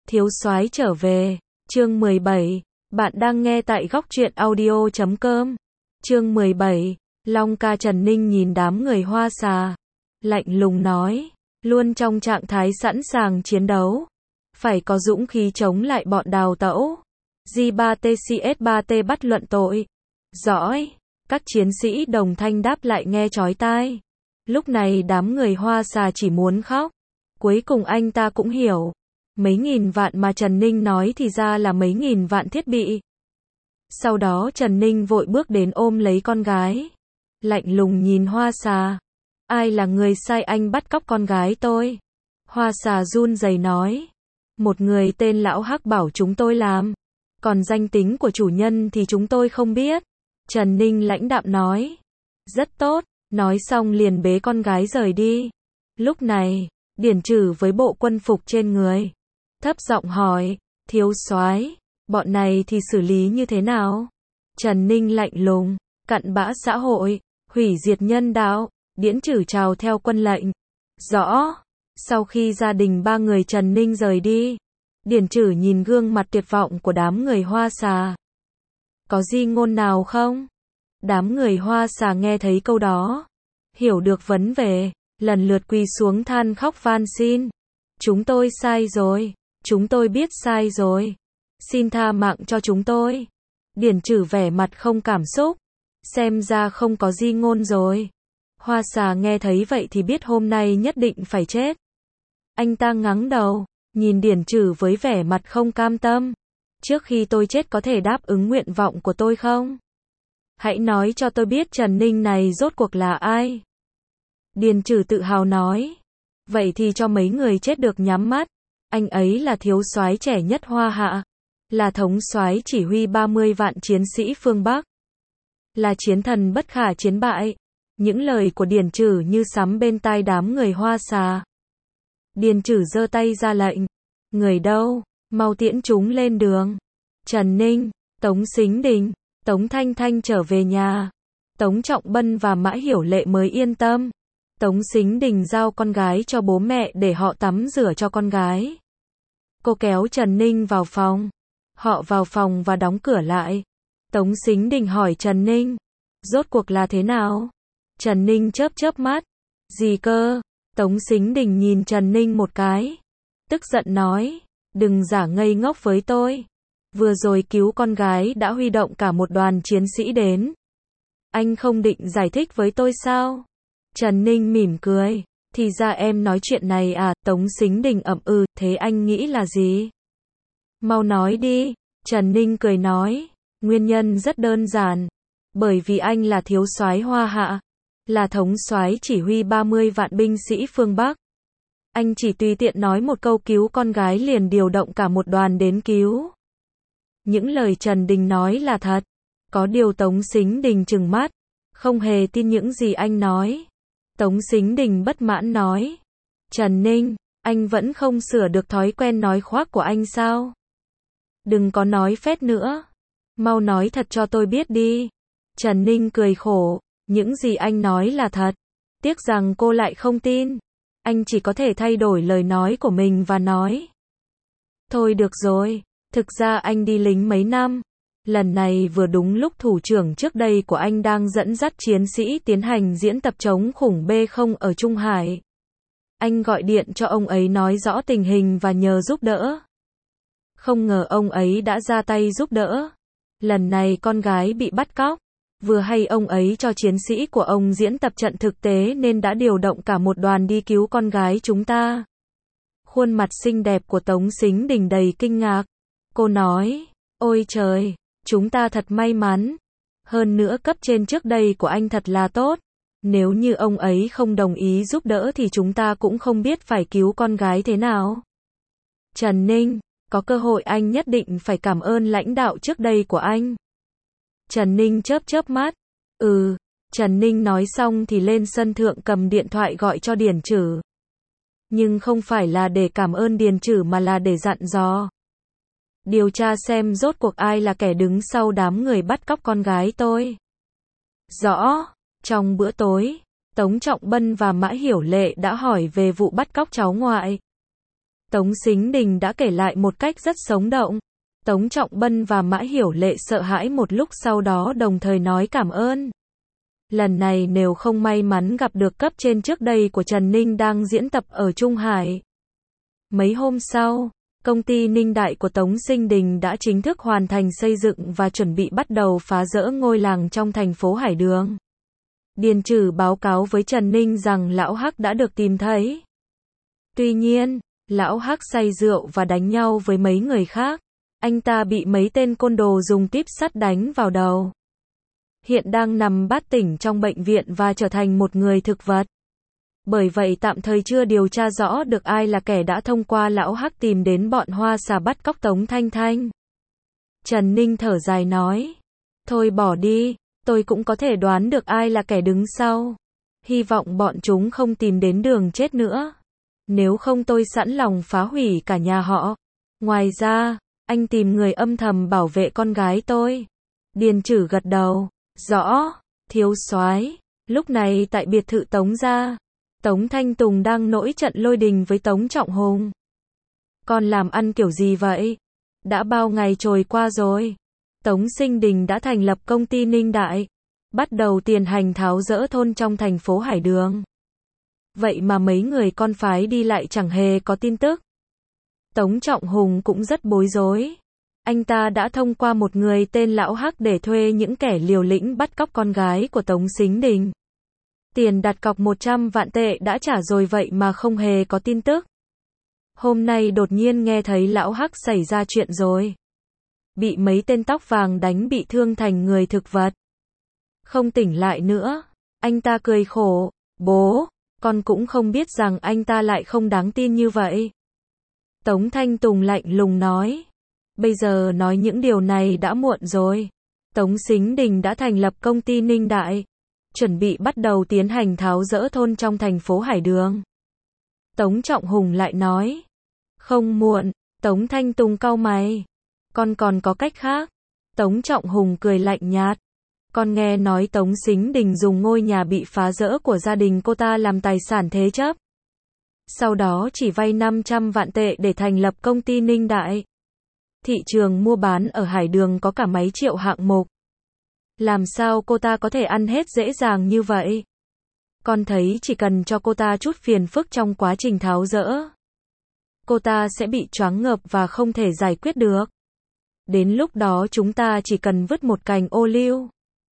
Thiếu soái trở về, chương 17, bạn đang nghe tại góc truyện audio.com. Chương 17, Long ca. Trần Ninh nhìn đám người Hoa Xà, lạnh lùng nói, luôn trong trạng thái sẵn sàng chiến đấu, phải có dũng khí chống lại bọn đào tẩu. J3TCS3T bắt luận tội. Giỏi, các chiến sĩ đồng thanh đáp lại nghe chói tai. Lúc này đám người Hoa Xà chỉ muốn khóc. Cuối cùng anh ta cũng hiểu, mấy nghìn vạn mà Trần Ninh nói thì ra là mấy nghìn vạn thiết bị. Sau đó Trần Ninh vội bước đến ôm lấy con gái, lạnh lùng nhìn Hoa Xà. Ai là người sai anh bắt cóc con gái tôi? Hoa Xà run rẩy nói, một người tên Lão Hắc bảo chúng tôi làm, còn danh tính của chủ nhân thì chúng tôi không biết. Trần Ninh lãnh đạm nói, rất tốt, nói xong liền bế con gái rời đi. Lúc này, Điển Trử với bộ quân phục trên người, thấp giọng hỏi, thiếu soái, bọn này thì xử lý như thế nào? Trần Ninh lạnh lùng, cặn bã xã hội, hủy diệt nhân đạo. Điển Trử chào theo quân lệnh. Rõ. Sau khi gia đình ba người Trần Ninh rời đi, Điển Trử nhìn gương mặt tuyệt vọng của đám người Hoa Xà. Có di ngôn nào không? Đám người Hoa Xà nghe thấy câu đó, hiểu được vấn đề, lần lượt quỳ xuống than khóc van xin. Chúng tôi sai rồi, chúng tôi biết sai rồi, xin tha mạng cho chúng tôi. Điển Trử vẻ mặt không cảm xúc, xem ra không có di ngôn rồi. Hoa Xà nghe thấy vậy thì biết hôm nay nhất định phải chết. Anh ta ngẩng đầu, nhìn Điển Trử với vẻ mặt không cam tâm. Trước khi tôi chết có thể đáp ứng nguyện vọng của tôi không? Hãy nói cho tôi biết Trần Ninh này rốt cuộc là ai? Điển Trử tự hào nói. Vậy thì cho mấy người chết được nhắm mắt. Anh ấy là thiếu soái trẻ nhất Hoa Hạ, là thống soái chỉ huy 30 vạn chiến sĩ phương Bắc, là chiến thần bất khả chiến bại. Những lời của Điển Trử như sấm bên tai đám người Hoa Xà. Điển Trử giơ tay ra lệnh. Người đâu? Mau tiễn chúng lên đường. Trần Ninh, Tống Sính Đình, Tống Thanh Thanh trở về nhà. Tống Trọng Bân và Mã Hiểu Lệ mới yên tâm. Tống Sính Đình giao con gái cho bố mẹ để họ tắm rửa cho con gái. Cô kéo Trần Ninh vào phòng. Họ vào phòng và đóng cửa lại. Tống Sính Đình hỏi Trần Ninh, rốt cuộc là thế nào? Trần Ninh chớp chớp mắt. Gì cơ? Tống Sính Đình nhìn Trần Ninh một cái, tức giận nói, đừng giả ngây ngốc với tôi. Vừa rồi cứu con gái đã huy động cả một đoàn chiến sĩ đến. Anh không định giải thích với tôi sao? Trần Ninh mỉm cười. Thì ra em nói chuyện này à? Tống Sính Đình ậm ừ, thế anh nghĩ là gì? Mau nói đi. Trần Ninh cười nói, nguyên nhân rất đơn giản. Bởi vì anh là thiếu soái Hoa Hạ, là thống soái chỉ huy 30 vạn binh sĩ phương Bắc. Anh chỉ tùy tiện nói một câu cứu con gái liền điều động cả một đoàn đến cứu. Những lời Trần Đình nói là thật. Có điều Tống Sính Đình trừng mắt, không hề tin những gì anh nói. Tống Sính Đình bất mãn nói, Trần Ninh, anh vẫn không sửa được thói quen nói khoác của anh sao? Đừng có nói phét nữa. Mau nói thật cho tôi biết đi. Trần Ninh cười khổ, những gì anh nói là thật. Tiếc rằng cô lại không tin. Anh chỉ có thể thay đổi lời nói của mình và nói, thôi được rồi, thực ra anh đi lính mấy năm. Lần này vừa đúng lúc thủ trưởng trước đây của anh đang dẫn dắt chiến sĩ tiến hành diễn tập chống khủng B0 ở Trung Hải. Anh gọi điện cho ông ấy nói rõ tình hình và nhờ giúp đỡ. Không ngờ ông ấy đã ra tay giúp đỡ. Lần này con gái bị bắt cóc. Vừa hay ông ấy cho chiến sĩ của ông diễn tập trận thực tế nên đã điều động cả một đoàn đi cứu con gái chúng ta. Khuôn mặt xinh đẹp của Tống Sính Đình đầy kinh ngạc. Cô nói, ôi trời, chúng ta thật may mắn. Hơn nữa cấp trên trước đây của anh thật là tốt. Nếu như ông ấy không đồng ý giúp đỡ thì chúng ta cũng không biết phải cứu con gái thế nào. Trần Ninh, có cơ hội anh nhất định phải cảm ơn lãnh đạo trước đây của anh. Trần Ninh chớp chớp mắt. Trần Ninh nói xong thì lên sân thượng cầm điện thoại gọi cho Điển Trử. Nhưng không phải là để cảm ơn Điển Trử mà là để dặn dò. Điều tra xem rốt cuộc ai là kẻ đứng sau đám người bắt cóc con gái tôi. Rõ. Trong bữa tối, Tống Trọng Bân và Mã Hiểu Lệ đã hỏi về vụ bắt cóc cháu ngoại. Tống Sính Đình đã kể lại một cách rất sống động. Tống Trọng Bân và Mã Hiểu Lệ sợ hãi một lúc, sau đó đồng thời nói cảm ơn. Lần này nếu không may mắn gặp được cấp trên trước đây của Trần Ninh đang diễn tập ở Trung Hải. Mấy hôm sau, công ty Ninh Đại của Tống Sính Đình đã chính thức hoàn thành xây dựng và chuẩn bị bắt đầu phá dỡ ngôi làng trong thành phố Hải Đường. Điền Trừ báo cáo với Trần Ninh rằng Lão Hắc đã được tìm thấy. Tuy nhiên, Lão Hắc say rượu và đánh nhau với mấy người khác. Anh ta bị mấy tên côn đồ dùng típ sắt đánh vào đầu. Hiện đang nằm bát tỉnh trong bệnh viện và trở thành một người thực vật. Bởi vậy tạm thời chưa điều tra rõ được ai là kẻ đã thông qua Lão Hắc tìm đến bọn Hoa Xà bắt cóc Tống Thanh Thanh. Trần Ninh thở dài nói. Thôi bỏ đi, tôi cũng có thể đoán được ai là kẻ đứng sau. Hy vọng bọn chúng không tìm đến đường chết nữa. Nếu không tôi sẵn lòng phá hủy cả nhà họ. Ngoài ra, anh tìm người âm thầm bảo vệ con gái tôi. Điền Trừ gật đầu. Rõ, thiếu soái. Lúc này tại biệt thự Tống gia, Tống Thanh Tùng đang nổi trận lôi đình với Tống Trọng Hùng. Con làm ăn kiểu gì vậy? Đã bao ngày trôi qua rồi. Tống Sính Đình đã thành lập công ty Ninh Đại, bắt đầu tiến hành tháo dỡ thôn trong thành phố Hải Đường. Vậy mà mấy người con phái đi lại chẳng hề có tin tức. Tống Trọng Hùng cũng rất bối rối. Anh ta đã thông qua một người tên Lão Hắc để thuê những kẻ liều lĩnh bắt cóc con gái của Tống Sính Đình. Tiền đặt cọc 100 vạn tệ đã trả rồi vậy mà không hề có tin tức. Hôm nay đột nhiên nghe thấy Lão Hắc xảy ra chuyện rồi. Bị mấy tên tóc vàng đánh bị thương thành người thực vật. Không tỉnh lại nữa. Anh ta cười khổ. Bố, con cũng không biết rằng anh ta lại không đáng tin như vậy. Tống Thanh Tùng lạnh lùng nói. Bây giờ nói những điều này đã muộn rồi. Tống Sính Đình đã thành lập công ty Ninh Đại, chuẩn bị bắt đầu tiến hành tháo dỡ thôn trong thành phố Hải Đường. Tống Trọng Hùng lại nói. Không muộn. Tống Thanh Tùng cau mày. Con còn có cách khác. Tống Trọng Hùng cười lạnh nhạt. Con nghe nói Tống Sính Đình dùng ngôi nhà bị phá dỡ của gia đình cô ta làm tài sản thế chấp. Sau đó chỉ vay 500 vạn tệ để thành lập công ty Ninh Đại. Thị trường mua bán ở Hải Đường có cả mấy triệu hạng mục. Làm sao cô ta có thể ăn hết dễ dàng như vậy? Con thấy chỉ cần cho cô ta chút phiền phức trong quá trình tháo dỡ, cô ta sẽ bị choáng ngợp và không thể giải quyết được. Đến lúc đó chúng ta chỉ cần vứt một cành ô liu.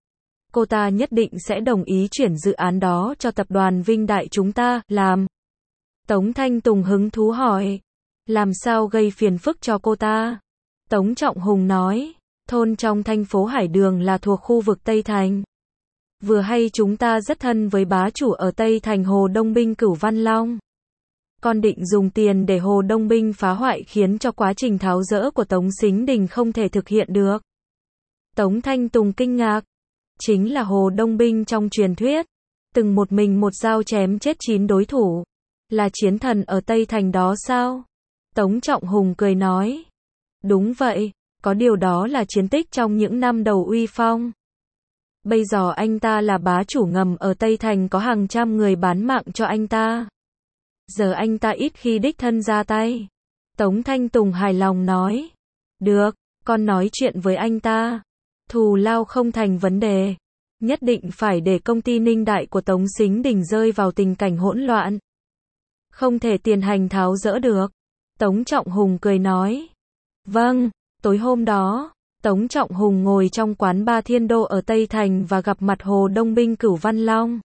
Cô ta nhất định sẽ đồng ý chuyển dự án đó cho tập đoàn Vinh Đại chúng ta làm. Tống Thanh Tùng hứng thú hỏi. Làm sao gây phiền phức cho cô ta? Tống Trọng Hùng nói. Thôn trong thành phố Hải Đường là thuộc khu vực Tây Thành. Vừa hay chúng ta rất thân với bá chủ ở Tây Thành Hồ Đông Binh Cửu Văn Long. Con định dùng tiền để Hồ Đông Binh phá hoại khiến cho quá trình tháo dỡ của Tống Sính Đình không thể thực hiện được. Tống Thanh Tùng kinh ngạc. Chính là Hồ Đông Binh trong truyền thuyết. Từng một mình một dao chém chết 9 đối thủ. Là chiến thần ở Tây Thành đó sao? Tống Trọng Hùng cười nói. Đúng vậy, có điều đó là chiến tích trong những năm đầu uy phong. Bây giờ anh ta là bá chủ ngầm ở Tây Thành, có hàng trăm người bán mạng cho anh ta. Giờ anh ta ít khi đích thân ra tay. Tống Thanh Tùng hài lòng nói. Được, con nói chuyện với anh ta. Thù lao không thành vấn đề. Nhất định phải để công ty Ninh Đại của Tống Sính Đình rơi vào tình cảnh hỗn loạn. Không thể tiến hành tháo dỡ được. Tống Trọng Hùng cười nói. Vâng, tối hôm đó, Tống Trọng Hùng ngồi trong quán bar Thiên Đô ở Tây Thành và gặp mặt Hồ Đông Binh Cửu Văn Long.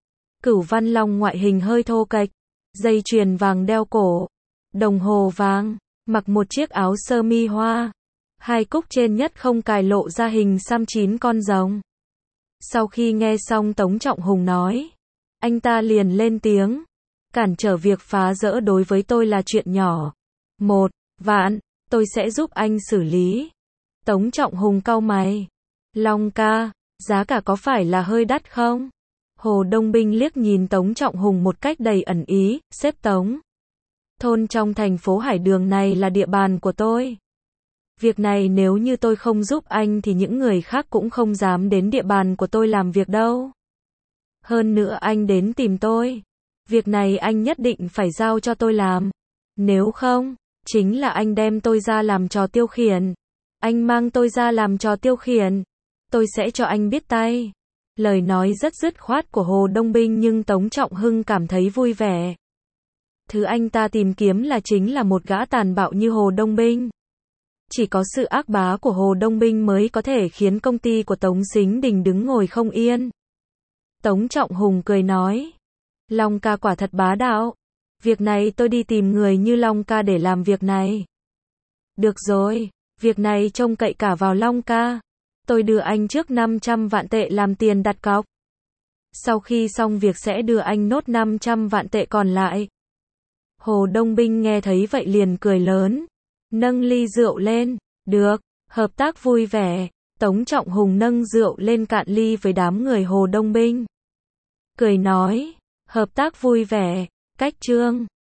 Cửu Văn Long ngoại hình hơi thô kệch, dây chuyền vàng đeo cổ, đồng hồ vàng, mặc một chiếc áo sơ mi hoa. Hai cúc trên nhất không cài lộ ra hình xăm 9 con rồng. Sau khi nghe xong Tống Trọng Hùng nói, anh ta liền lên tiếng. Cản trở việc phá dỡ đối với tôi là chuyện nhỏ. 1 vạn, tôi sẽ giúp anh xử lý. Tống Trọng Hùng cau mày. Long ca, giá cả có phải là hơi đắt không? Hồ Đông Binh liếc nhìn Tống Trọng Hùng một cách đầy ẩn ý. Sếp Tống, thôn trong thành phố Hải Đường này là địa bàn của tôi. Việc này nếu như tôi không giúp anh thì những người khác cũng không dám đến địa bàn của tôi làm việc đâu. Hơn nữa anh đến tìm tôi. Việc này anh nhất định phải giao cho tôi làm. Nếu không, chính là anh đem tôi ra làm trò tiêu khiển. Anh mang tôi ra làm trò tiêu khiển. Tôi sẽ cho anh biết tay. Lời nói rất dứt khoát của Hồ Đông Binh nhưng Tống Trọng Hưng cảm thấy vui vẻ. Thứ anh ta tìm kiếm là chính là một gã tàn bạo như Hồ Đông Binh. Chỉ có sự ác bá của Hồ Đông Binh mới có thể khiến công ty của Tống Sính Đình đứng ngồi không yên. Tống Trọng Hùng cười nói. Long ca quả thật bá đạo. Việc này tôi đi tìm người như Long ca để làm việc này. Được rồi, việc này trông cậy cả vào Long ca. Tôi đưa anh trước 500 vạn tệ làm tiền đặt cọc. Sau khi xong việc sẽ đưa anh nốt 500 vạn tệ còn lại. Hồ Đông Binh nghe thấy vậy liền cười lớn. Nâng ly rượu lên. Được, hợp tác vui vẻ. Tống Trọng Hùng nâng rượu lên cạn ly với đám người Hồ Đông Binh. Cười nói, hợp tác vui vẻ, cách chương.